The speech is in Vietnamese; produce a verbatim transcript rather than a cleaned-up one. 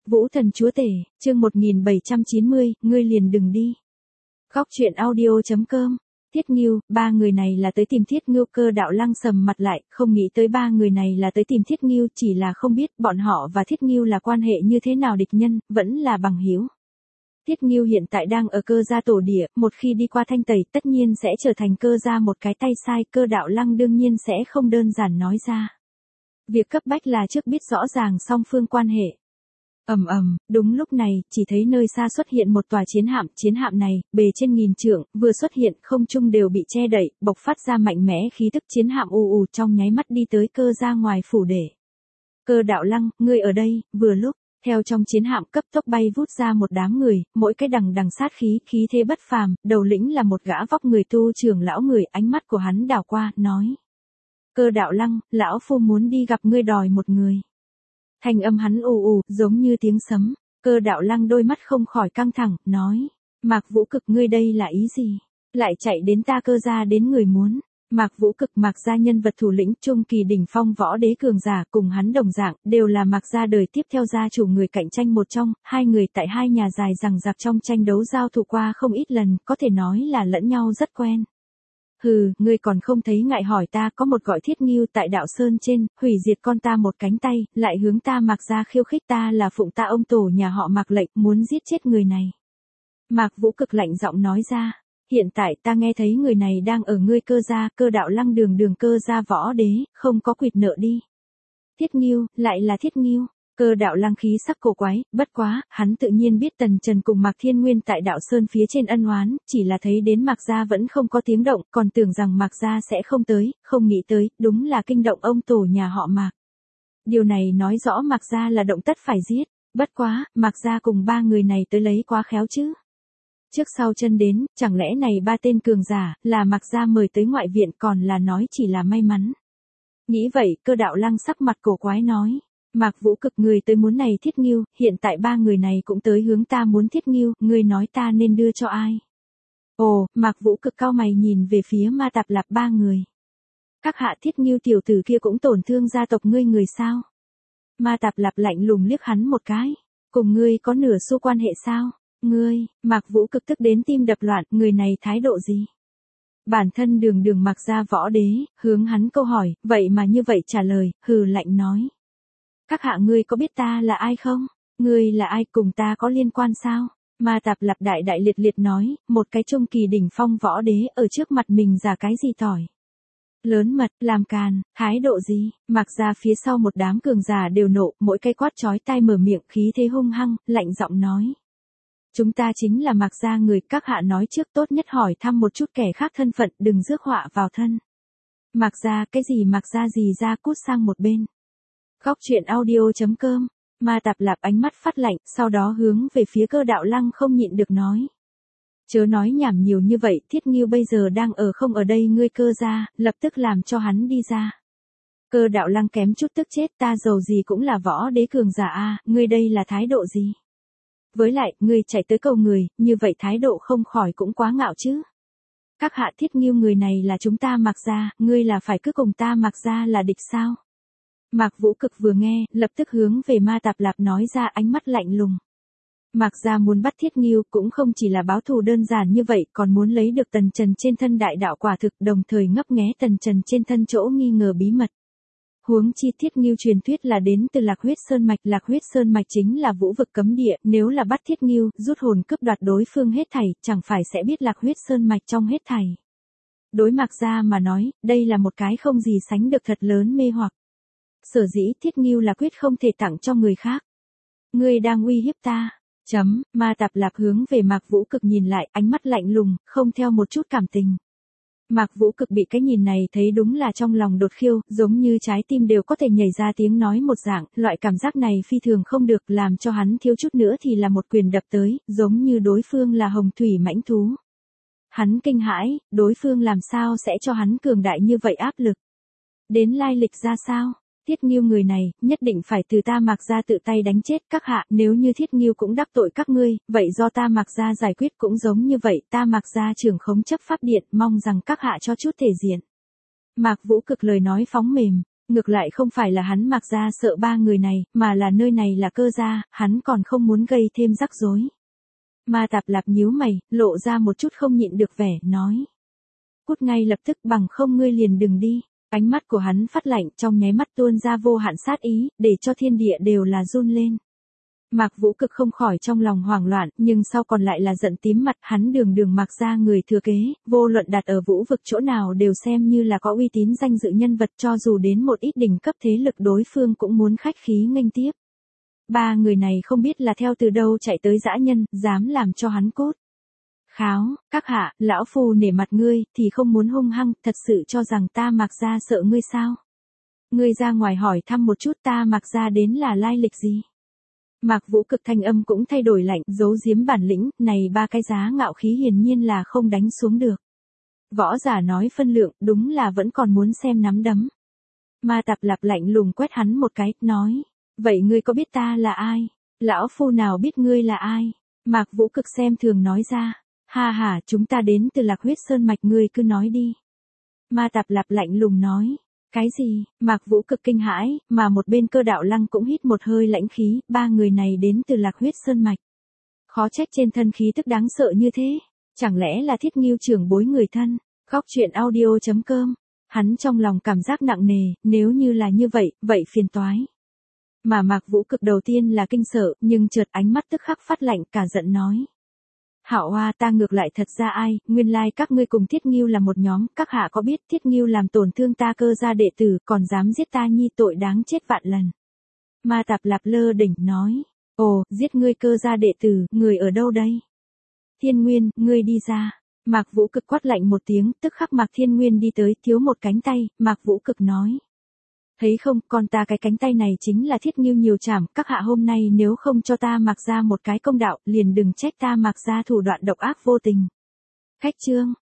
Vũ Thần Chúa Tể, chương một nghìn bảy trăm chín mươi, ngươi liền đừng đi. Góc truyện audio chấm com. Thiết Ngưu, ba người này là tới tìm Thiết Ngưu. Cơ Đạo Lăng sầm mặt lại, không nghĩ tới ba người này là tới tìm Thiết Ngưu, chỉ là không biết bọn họ và Thiết Ngưu là quan hệ như thế nào, địch nhân, vẫn là bằng hữu. Thiết Ngưu hiện tại đang ở Cơ gia tổ địa, một khi đi qua thanh tẩy tất nhiên sẽ trở thành Cơ gia một cái tay sai, Cơ Đạo Lăng đương nhiên sẽ không đơn giản nói ra. Việc cấp bách là trước biết rõ ràng song phương quan hệ. Ầm ầm, đúng lúc này, chỉ thấy nơi xa xuất hiện một tòa chiến hạm, chiến hạm này, bề trên nghìn trượng, vừa xuất hiện, không trung đều bị che đậy, bộc phát ra mạnh mẽ khí tức, chiến hạm ù ù trong nháy mắt đi tới Cơ gia ngoài phủ để. Cơ Đạo Lăng, ngươi ở đây, vừa lúc, theo trong chiến hạm cấp tốc bay vút ra một đám người, mỗi cái đằng đằng sát khí, khí thế bất phàm, đầu lĩnh là một gã vóc người tu trưởng lão người, ánh mắt của hắn đảo qua, nói. Cơ Đạo Lăng, lão phu muốn đi gặp ngươi đòi một người. Thanh âm hắn ù ù, giống như tiếng sấm. Cơ Đạo Lăng đôi mắt không khỏi căng thẳng, nói. Mạc Vũ Cực, ngươi đây là ý gì? Lại chạy đến ta Cơ gia đến người muốn. Mạc Vũ Cực, Mạc gia nhân vật thủ lĩnh trung kỳ đỉnh phong võ đế cường giả, cùng hắn đồng dạng, đều là Mạc gia đời tiếp theo gia chủ người cạnh tranh một trong, hai người tại hai nhà dài rằng giặc trong tranh đấu giao thủ qua không ít lần, có thể nói là lẫn nhau rất quen. Hừ, ngươi còn không thấy ngại hỏi ta, có một gọi Thiết Ngưu tại Đạo Sơn trên, hủy diệt con ta một cánh tay, lại hướng ta Mạc gia khiêu khích, ta là phụng ta ông tổ nhà họ Mạc lệnh, muốn giết chết người này. Mạc Vũ Cực lạnh giọng nói ra, hiện tại ta nghe thấy người này đang ở ngươi Cơ gia, Cơ Đạo Lăng đường đường Cơ gia võ đế, không có quỵt nợ đi. Thiết Ngưu, lại là Thiết Ngưu. Cơ Đạo Lăng khí sắc cổ quái, bất quá, hắn tự nhiên biết Tần Trần cùng Mạc Thiên Nguyên tại Đạo Sơn phía trên ân oán, chỉ là thấy đến Mạc gia vẫn không có tiếng động, còn tưởng rằng Mạc gia sẽ không tới, không nghĩ tới, đúng là kinh động ông tổ nhà họ Mạc. Điều này nói rõ Mạc gia là động tất phải giết, bất quá, Mạc gia cùng ba người này tới lấy quá khéo chứ. Trước sau chân đến, chẳng lẽ này ba tên cường giả, là Mạc gia mời tới ngoại viện, còn là nói chỉ là may mắn. Nghĩ vậy, Cơ Đạo Lăng sắc mặt cổ quái nói. Mạc Vũ Cực, người tới muốn này Thiết Ngưu, hiện tại ba người này cũng tới hướng ta muốn Thiết Ngưu, ngươi nói ta nên đưa cho ai? Ồ, Mạc Vũ Cực cau mày nhìn về phía Ma Tạp Lạp ba người. Các hạ Thiết Ngưu tiểu tử kia cũng tổn thương gia tộc ngươi người sao? Ma Tạp Lạp lạnh lùng liếc hắn một cái. Cùng ngươi có nửa xu quan hệ sao? Ngươi, Mạc Vũ Cực tức đến tim đập loạn, người này thái độ gì? Bản thân đường đường Mạc gia võ đế, hướng hắn câu hỏi, vậy mà như vậy trả lời, hừ lạnh nói. Các hạ ngươi có biết ta là ai không? Ngươi là ai, cùng ta có liên quan sao? Ma Tạp Lạp đại đại liệt liệt nói, một cái trung kỳ đỉnh phong võ đế ở trước mặt mình giả cái gì tỏi. Lớn mật, làm càn, thái độ gì? Mạc gia phía sau một đám cường giả đều nộ, mỗi cái quát chói tai mở miệng, khí thế hung hăng, lạnh giọng nói. Chúng ta chính là Mạc gia người, các hạ nói trước tốt nhất hỏi thăm một chút kẻ khác thân phận, đừng rước họa vào thân. Mạc gia, cái gì Mạc gia gì ra, cút sang một bên. Góc truyện audio chấm com. Ma Tạp Lạp ánh mắt phát lạnh, sau đó hướng về phía Cơ Đạo Lăng không nhịn được nói. Chớ nói nhảm nhiều như vậy, Thiết Ngưu bây giờ đang ở không ở đây, ngươi Cơ gia, lập tức làm cho hắn đi ra. Cơ Đạo Lăng kém chút tức chết, ta dầu gì cũng là võ đế cường giả a, ngươi đây là thái độ gì? Với lại, ngươi chạy tới cầu người, như vậy thái độ không khỏi cũng quá ngạo chứ. Các hạ Thiết Ngưu người này là chúng ta Mạc gia, ngươi là phải cứ cùng ta Mạc gia là địch sao? Mạc Vũ Cực vừa nghe, lập tức hướng về Ma Tạp Lạp nói ra, ánh mắt lạnh lùng. Mạc gia muốn bắt Thiết Ngưu cũng không chỉ là báo thù đơn giản như vậy, còn muốn lấy được Tần Trần trên thân đại đạo quả thực, đồng thời ngấp nghé Tần Trần trên thân chỗ nghi ngờ bí mật. Huống chi Thiết Ngưu truyền thuyết là đến từ Lạc Huyết Sơn mạch, Lạc Huyết Sơn mạch chính là vũ vực cấm địa, nếu là bắt Thiết Ngưu, rút hồn cướp đoạt đối phương hết thảy, chẳng phải sẽ biết Lạc Huyết Sơn mạch trong hết thảy. Đối Mạc gia mà nói, đây là một cái không gì sánh được thật lớn mê hoặc. Sở dĩ Thiết Ngưu là quyết không thể tặng cho người khác. Ngươi đang uy hiếp ta. Chấm, Ma Tạp Lạp hướng về Mạc Vũ Cực nhìn lại, ánh mắt lạnh lùng, không theo một chút cảm tình. Mạc Vũ Cực bị cái nhìn này thấy đúng là trong lòng đột khiêu, giống như trái tim đều có thể nhảy ra tiếng nói một dạng, loại cảm giác này phi thường không được, làm cho hắn thiếu chút nữa thì là một quyền đập tới, giống như đối phương là hồng thủy mãnh thú. Hắn kinh hãi, đối phương làm sao sẽ cho hắn cường đại như vậy áp lực. Đến lai lịch ra sao? Thiết Ngưu người này, nhất định phải từ ta Mạc gia tự tay đánh chết các hạ, nếu như Thiết Ngưu cũng đắc tội các ngươi, vậy do ta Mạc gia giải quyết cũng giống như vậy, ta Mạc gia trưởng khống chấp pháp điện, mong rằng các hạ cho chút thể diện. Mạc Vũ Cực lời nói phóng mềm, Ngược lại không phải là hắn Mạc gia sợ ba người này, mà là nơi này là Cơ gia, hắn còn không muốn gây thêm rắc rối. Ma Tạp Lạp nhíu mày, lộ ra một chút không nhịn được vẻ, nói. Cút ngay lập tức, bằng không ngươi liền đừng đi. Ánh mắt của hắn phát lạnh, trong nháy mắt tuôn ra vô hạn sát ý, để cho thiên địa đều là run lên. Mạc Vũ Cực không khỏi trong lòng hoảng loạn, nhưng sau còn lại là giận tím mặt, hắn đường đường Mạc gia người thừa kế, vô luận đặt ở Vũ vực chỗ nào đều xem như là có uy tín danh dự nhân vật, cho dù đến một ít đỉnh cấp thế lực đối phương cũng muốn khách khí nghênh tiếp. Ba người này không biết là theo từ đâu chạy tới dã nhân, dám làm cho hắn cốt. Kháo, các hạ, lão phu nể mặt ngươi, thì không muốn hung hăng, thật sự cho rằng ta Mạc gia sợ ngươi sao? Ngươi ra ngoài hỏi thăm một chút ta Mạc gia đến là lai lịch gì? Mạc Vũ Cực thanh âm cũng thay đổi lạnh, giấu giếm bản lĩnh, này ba cái giá ngạo khí hiển nhiên là không đánh xuống được. Võ giả nói phân lượng, đúng là vẫn còn muốn xem nắm đấm. Ma Tạp Lạp lạnh lùng quét hắn một cái, nói, vậy ngươi có biết ta là ai? Lão phu nào biết ngươi là ai? Mạc Vũ Cực xem thường nói ra, ha ha, chúng ta đến từ Lạc Huyết Sơn mạch, ngươi cứ nói đi. Ma Tạp Lạp lạnh lùng nói. Cái gì? Mạc Vũ Cực kinh hãi, mà một bên Cơ Đạo Lăng cũng hít một hơi lãnh khí, ba người này đến từ Lạc Huyết Sơn mạch. Khó trách trên thân khí tức đáng sợ như thế, chẳng lẽ là Thiết Ngưu trưởng bối người thân? Góc truyện audio chấm com. Hắn trong lòng cảm giác nặng nề, nếu như là như vậy, vậy phiền toái. Mà Mạc Vũ Cực đầu tiên là kinh sợ, nhưng chợt ánh mắt tức khắc phát lạnh, cả giận nói. Hạo Hoa, ta ngược lại thật ra ai, nguyên lai các ngươi cùng Thiết Ngưu là một nhóm, các hạ có biết Thiết Ngưu làm tổn thương ta Cơ gia đệ tử, còn dám giết ta nhi, tội đáng chết vạn lần. Ma Tạp Lạp lơ đỉnh nói, ồ, giết ngươi Cơ gia đệ tử, người ở đâu đây? Thiên Nguyên, ngươi đi ra. Mạc Vũ Cực quát lạnh một tiếng, tức khắc Mạc Thiên Nguyên đi tới, thiếu một cánh tay, Mạc Vũ Cực nói. Thấy không, con ta cái cánh tay này chính là Thiết Ngưu nhiều trảm, các hạ hôm nay nếu không cho ta Mạc gia một cái công đạo, liền đừng trách ta Mạc gia thủ đoạn độc ác vô tình. Khách trương,